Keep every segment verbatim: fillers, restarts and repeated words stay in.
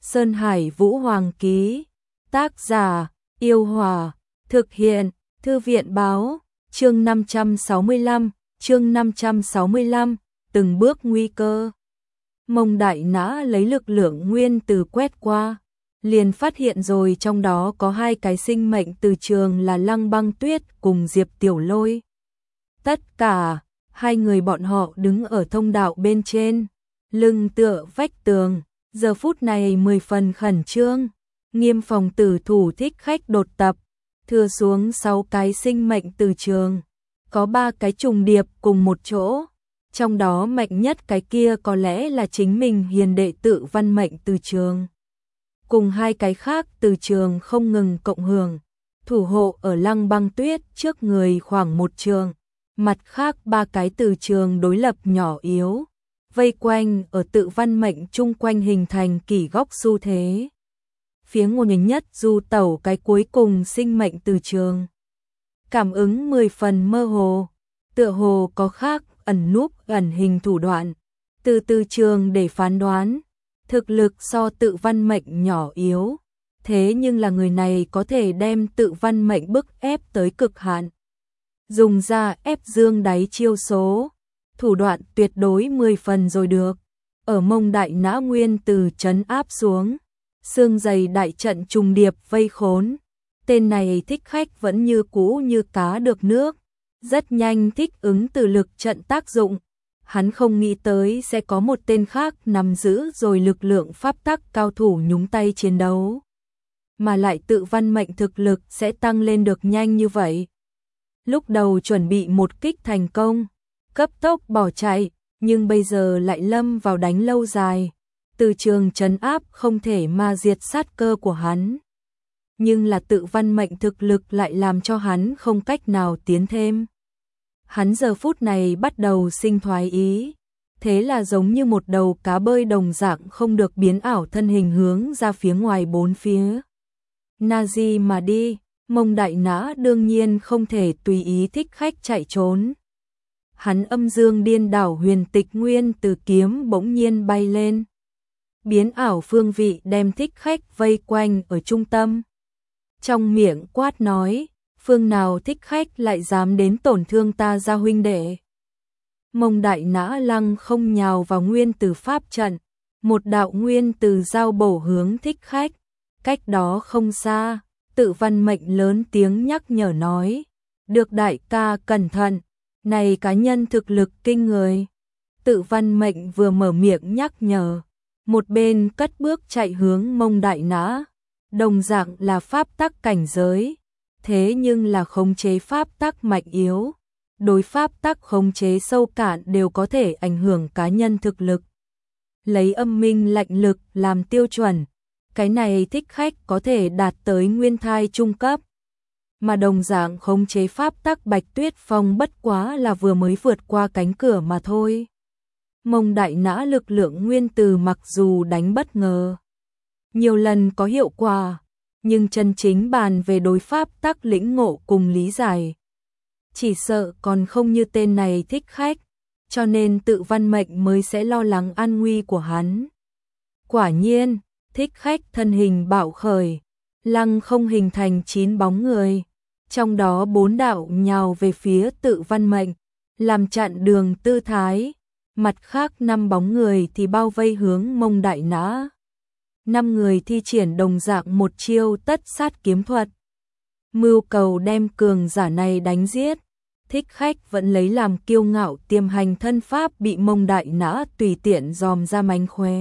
Sơn Hải Vũ Hoàng ký. Tác giả: Yêu Hòa. Thực hiện: Thư viện báo. Chương năm trăm sáu mươi lăm, chương năm trăm sáu mươi lăm, từng bước nguy cơ. Mông Đại Nã lấy lực lượng nguyên từ quét qua, liền phát hiện rồi trong đó có hai cái sinh mệnh từ trường là Lăng Băng Tuyết cùng Diệp Tiểu Lôi. Tất cả, hai người bọn họ đứng ở thông đạo bên trên, lưng tựa vách tường, giờ phút này mười phần khẩn trương. Nghiêm Phòng tử thủ thích khách đột tập, thừa xuống sáu cái sinh mệnh từ trường, có ba cái trùng điệp cùng một chỗ. Trong đó mạnh nhất cái kia có lẽ là chính mình hiền đệ Tự Văn mệnh từ trường. Cùng hai cái khác từ trường không ngừng cộng hưởng, thủ hộ ở Lăng Băng Tuyết trước người khoảng một trường. Mặt khác ba cái từ trường đối lập nhỏ yếu, vây quanh ở Tự Văn mệnh chung quanh hình thành kỷ góc xu thế. Phía ngồi nhất du tẩu cái cuối cùng sinh mệnh từ trường. Cảm ứng mười phần mơ hồ, tựa hồ có khác ẩn núp ẩn hình thủ đoạn, từ từ trường để phán đoán, thực lực so Tự Văn mệnh nhỏ yếu, thế nhưng là người này có thể đem Tự Văn mệnh bức ép tới cực hạn. Dùng ra ép dương đáy chiêu số, thủ đoạn tuyệt đối mười phần rồi được. Ở Mông Đại Nã nguyên từ trấn áp xuống, xương dày đại trận trùng điệp vây khốn. Tên này thích khách vẫn như cũ như cá được nước, rất nhanh thích ứng từ lực trận tác dụng. Hắn không nghĩ tới sẽ có một tên khác nắm giữ rồi lực lượng pháp tắc cao thủ nhúng tay chiến đấu, mà lại Tự Văn mệnh thực lực sẽ tăng lên được nhanh như vậy. Lúc đầu chuẩn bị một kích thành công, cấp tốc bỏ chạy, nhưng bây giờ lại lâm vào đánh lâu dài. Từ trường trấn áp không thể ma diệt sát cơ của hắn, nhưng là Tự Văn mệnh thực lực lại làm cho hắn không cách nào tiến thêm. Hắn giờ phút này bắt đầu sinh thoái ý, thế là giống như một đầu cá bơi đồng dạng không được biến ảo thân hình hướng ra phía ngoài bốn phía. Nazi mà đi, Mông Đại Nã đương nhiên không thể tùy ý thích khách chạy trốn. Hắn âm dương điên đảo huyền tịch nguyên từ kiếm bỗng nhiên bay lên, biến ảo phương vị đem thích khách vây quanh ở trung tâm. Trong miệng quát nói, phương nào thích khách lại dám đến tổn thương ta gia huynh đệ. Mông Đại Nã lăng không nhào vào nguyên từ pháp trận, một đạo nguyên từ giao bổ hướng thích khách. Cách đó không xa, Tự Văn mệnh lớn tiếng nhắc nhở nói, được đại ca cẩn thận, này cá nhân thực lực kinh người. Tự Văn mệnh vừa mở miệng nhắc nhở, một bên cất bước chạy hướng Mông Đại Nã, đồng dạng là pháp tắc cảnh giới, thế nhưng là khống chế pháp tắc mạnh yếu, đối pháp tắc khống chế sâu cạn đều có thể ảnh hưởng cá nhân thực lực. Lấy âm minh lạnh lực làm tiêu chuẩn, cái này thích khách có thể đạt tới nguyên thai trung cấp, mà đồng dạng khống chế pháp tắc Bạch Tuyết Phong bất quá là vừa mới vượt qua cánh cửa mà thôi. Mông Đại Nã lực lượng nguyên từ mặc dù đánh bất ngờ, nhiều lần có hiệu quả, nhưng chân chính bàn về đối pháp tắc lĩnh ngộ cùng lý giải, chỉ sợ còn không như tên này thích khách, cho nên Tự Văn mệnh mới sẽ lo lắng an nguy của hắn. Quả nhiên, thích khách thân hình bạo khởi, lăng không hình thành chín bóng người, trong đó bốn đạo nhào về phía Tự Văn mệnh, làm chặn đường tư thái, mặt khác năm bóng người thì bao vây hướng Mông Đại Nã. Năm người thi triển đồng dạng một chiêu tất sát kiếm thuật, mưu cầu đem cường giả này đánh giết. Thích khách vẫn lấy làm kiêu ngạo tiềm hành thân pháp bị Mông Đại Nã tùy tiện dòm ra mánh khóe.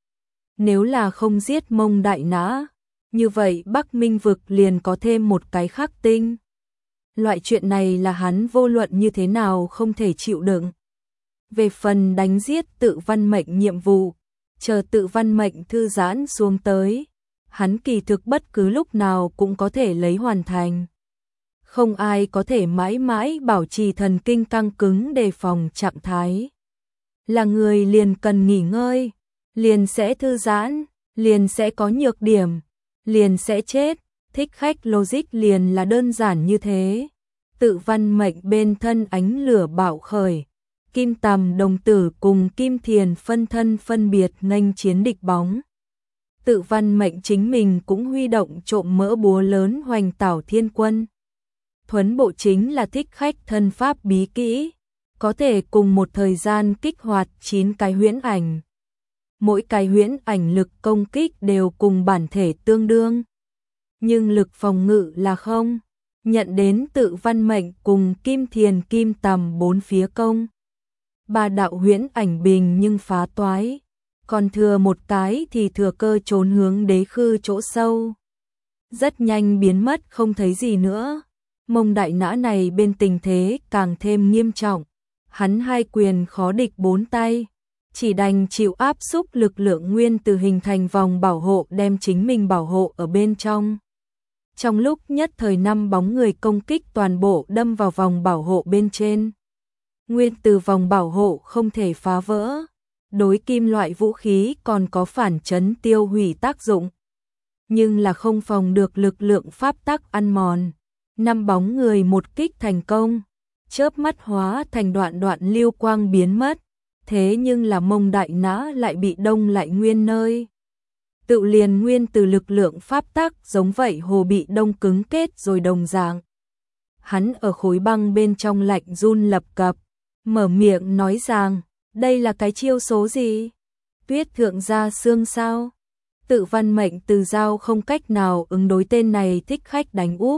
Nếu là không giết Mông Đại Nã, như vậy Bắc Minh vực liền có thêm một cái khắc tinh. Loại chuyện này là hắn vô luận như thế nào không thể chịu đựng. Về phần đánh giết Tự Văn mệnh nhiệm vụ, chờ Tự Văn mệnh thư giãn xuống tới, hắn kỳ thực bất cứ lúc nào cũng có thể lấy hoàn thành. Không ai có thể mãi mãi bảo trì thần kinh căng cứng đề phòng trạng thái. Là người liền cần nghỉ ngơi, liền sẽ thư giãn, liền sẽ có nhược điểm, liền sẽ chết. Thích khách logic liền là đơn giản như thế. Tự Văn mệnh bên thân ánh lửa bạo khởi, Kim Tầm đồng tử cùng Kim Thiền phân thân phân biệt nghênh chiến địch bóng. Tự Văn Mệnh chính mình cũng huy động trộm mỡ búa lớn hoành tảo thiên quân. Thuấn bộ chính là thích khách thân pháp bí kỹ, có thể cùng một thời gian kích hoạt chín cái huyễn ảnh. Mỗi cái huyễn ảnh lực công kích đều cùng bản thể tương đương, nhưng lực phòng ngự là không. Nhận đến Tự Văn Mệnh cùng Kim Thiền Kim Tầm bốn phía công. Ba đạo huyễn ảnh bình nhưng phá toái, còn thừa một cái thì thừa cơ trốn hướng đế khư chỗ sâu. Rất nhanh biến mất không thấy gì nữa. Mông Đại Nã này bên tình thế càng thêm nghiêm trọng, hắn hai quyền khó địch bốn tay, chỉ đành chịu áp xúc lực lượng nguyên từ hình thành vòng bảo hộ đem chính mình bảo hộ ở bên trong. Trong lúc nhất thời năm bóng người công kích toàn bộ đâm vào vòng bảo hộ bên trên. Nguyên từ vòng bảo hộ không thể phá vỡ, đối kim loại vũ khí còn có phản chấn tiêu hủy tác dụng, nhưng là không phòng được lực lượng pháp tắc ăn mòn. Năm bóng người một kích thành công, chớp mắt hóa thành đoạn đoạn lưu quang biến mất, thế nhưng là Mông Đại Nã lại bị đông lại nguyên nơi. Tự liền nguyên từ lực lượng pháp tắc giống vậy hồ bị đông cứng kết rồi đồng dạng. Hắn ở khối băng bên trong lạnh run lập cập, mở miệng nói rằng, đây là cái chiêu số gì? Tuyết thượng gia xương sao? Tự Văn Mệnh từ giao không cách nào ứng đối tên này thích khách đánh úp.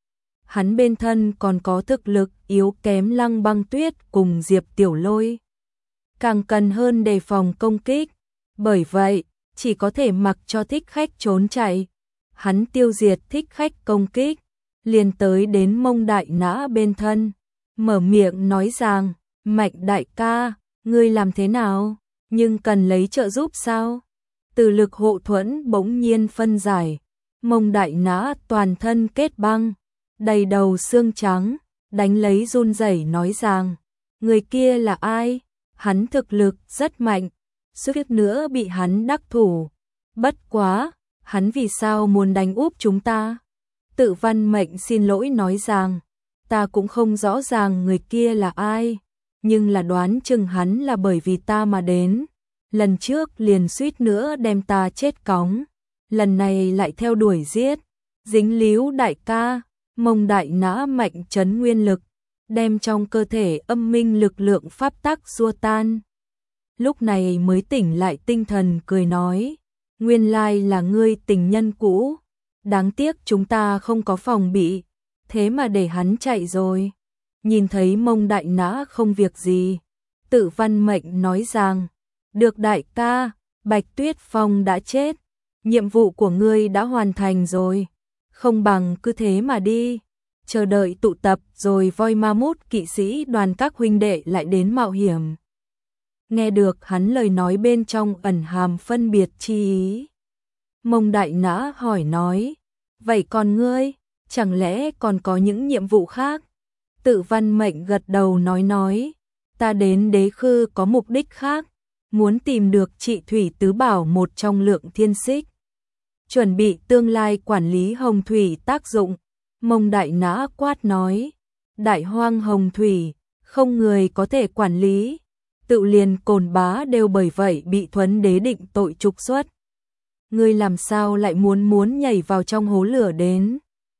Hắn bên thân còn có thực lực yếu kém Lăng Băng Tuyết cùng Diệp Tiểu Lôi, càng cần hơn đề phòng công kích. Bởi vậy, chỉ có thể mặc cho thích khách trốn chạy. Hắn tiêu diệt thích khách công kích, liền tới đến Mông Đại Nã bên thân, mở miệng nói rằng, Mạnh đại ca, ngươi làm thế nào? Nhưng cần lấy trợ giúp sao? Từ lực hộ thuẫn bỗng nhiên phân giải, Mông Đại Nã toàn thân kết băng, đầy đầu xương trắng, đánh lấy run rẩy nói rằng, người kia là ai? Hắn thực lực rất mạnh, suýt nữa bị hắn đắc thủ. Bất quá, hắn vì sao muốn đánh úp chúng ta? Tự Văn Mệnh xin lỗi nói rằng, ta cũng không rõ ràng người kia là ai, nhưng là đoán chừng hắn là bởi vì ta mà đến. Lần trước liền suýt nữa đem ta chết cóng, lần này lại theo đuổi giết. Dính líu đại ca, Mông Đại Nã mạnh chấn nguyên lực, đem trong cơ thể âm minh lực lượng pháp tắc xua tan. Lúc này mới tỉnh lại tinh thần cười nói, nguyên lai là ngươi tình nhân cũ, đáng tiếc chúng ta không có phòng bị, thế mà để hắn chạy rồi. Nhìn thấy Mông Đại Nã không việc gì, Tự Văn Mệnh nói rằng, được đại ca, Bạch Tuyết Phong đã chết, nhiệm vụ của ngươi đã hoàn thành rồi, không bằng cứ thế mà đi, chờ đợi tụ tập rồi voi ma mút kỵ sĩ đoàn các huynh đệ lại đến mạo hiểm. Nghe được hắn lời nói bên trong ẩn hàm phân biệt chi ý, Mông Đại Nã hỏi nói, vậy còn ngươi, chẳng lẽ còn có những nhiệm vụ khác? Tự Văn Mệnh gật đầu nói nói, ta đến đế khư có mục đích khác, muốn tìm được trị thủy tứ bảo một trong lượng thiên xích, chuẩn bị tương lai quản lý hồng thủy tác dụng. Mông Đại Nã quát nói, đại hoang hồng thủy, không người có thể quản lý, tự liền Cồn Bá đều bởi vậy bị Thuấn đế định tội trục xuất. Ngươi làm sao lại muốn muốn nhảy vào trong hố lửa đến?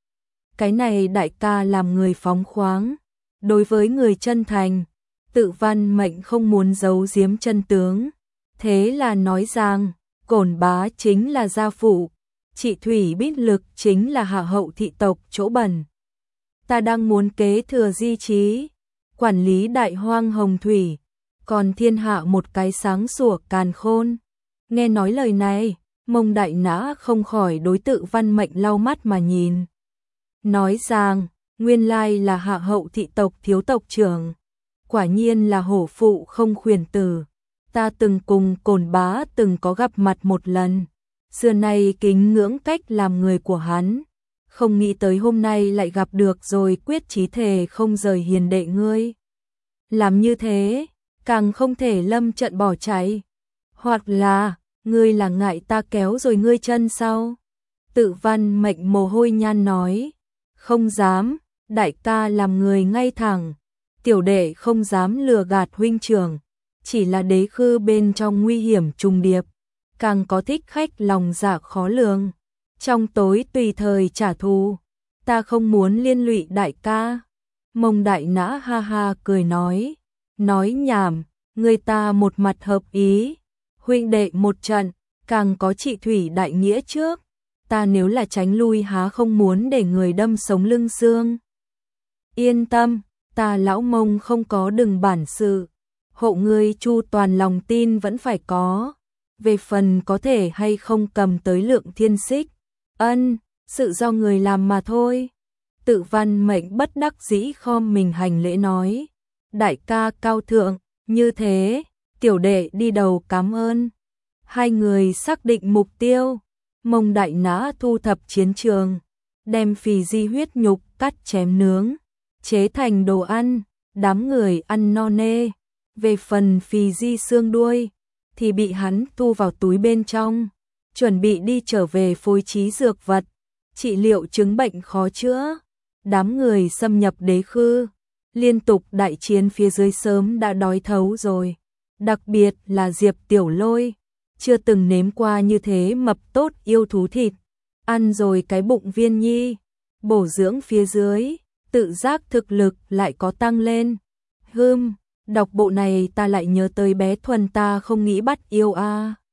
Cái này đại ca làm người phóng khoáng, đối với người chân thành, Tự Văn Mệnh không muốn giấu giếm chân tướng, thế là nói rằng, Cồn Bá chính là gia phụ, trị thủy bích lực chính là hạ hậu thị tộc chỗ bẩn. Ta đang muốn kế thừa di trí, quản lý đại hoang hồng thủy, còn thiên hạ một cái sáng sủa càn khôn. Nghe nói lời này, Mông Đại Nã không khỏi đối Tự Văn Mệnh lau mắt mà nhìn. Nói rằng, nguyên lai là hạ hậu thị tộc thiếu tộc trưởng, quả nhiên là hổ phụ không khuyển tử. Ta từng cùng Cồn Bá từng có gặp mặt một lần, xưa nay kính ngưỡng cách làm người của hắn, không nghĩ tới hôm nay lại gặp được rồi quyết chí thề không rời hiền đệ ngươi. Làm như thế, càng không thể lâm trận bỏ chạy, hoặc là, ngươi là ngại ta kéo rồi ngươi chân sau. Tự Văn Mệnh mồ hôi nhan nói, không dám, đại ca làm người ngay thẳng, tiểu đệ không dám lừa gạt huynh trưởng, chỉ là đế khư bên trong nguy hiểm trùng điệp, càng có thích khách lòng dạ khó lường, trong tối tùy thời trả thù, ta không muốn liên lụy đại ca. Mông Đại Nã ha ha cười nói, nói nhảm, người ta một mặt hợp ý, huynh đệ một trận, càng có trị thủy đại nghĩa trước, ta nếu là tránh lui há không muốn để người đâm sống lưng xương. Yên tâm, ta lão Mông không có đừng bản sự, hộ ngươi chu toàn lòng tin vẫn phải có, về phần có thể hay không cầm tới Lượng Thiên Xích, ân, sự do người làm mà thôi. Tự Văn Mệnh bất đắc dĩ khom mình hành lễ nói, đại ca cao thượng, như thế, tiểu đệ đi đầu cảm ơn. Hai người xác định mục tiêu, Mông Đại Nã thu thập chiến trường, đem phì di huyết nhục cắt chém nướng, chế thành đồ ăn, đám người ăn no nê. Về phần phì di xương đuôi, thì bị hắn thu vào túi bên trong, chuẩn bị đi trở về phối trí dược vật, trị liệu chứng bệnh khó chữa. Đám người xâm nhập đế khư, liên tục đại chiến phía dưới sớm đã đói thấu rồi, đặc biệt là Diệp Tiểu Lôi, chưa từng nếm qua như thế mập tốt yêu thú thịt, ăn rồi cái bụng viên nhi, bổ dưỡng phía dưới, tự giác thực lực lại có tăng lên. Hừm, đọc bộ này ta lại nhớ tới bé Thuần ta không nghĩ bắt yêu a. À.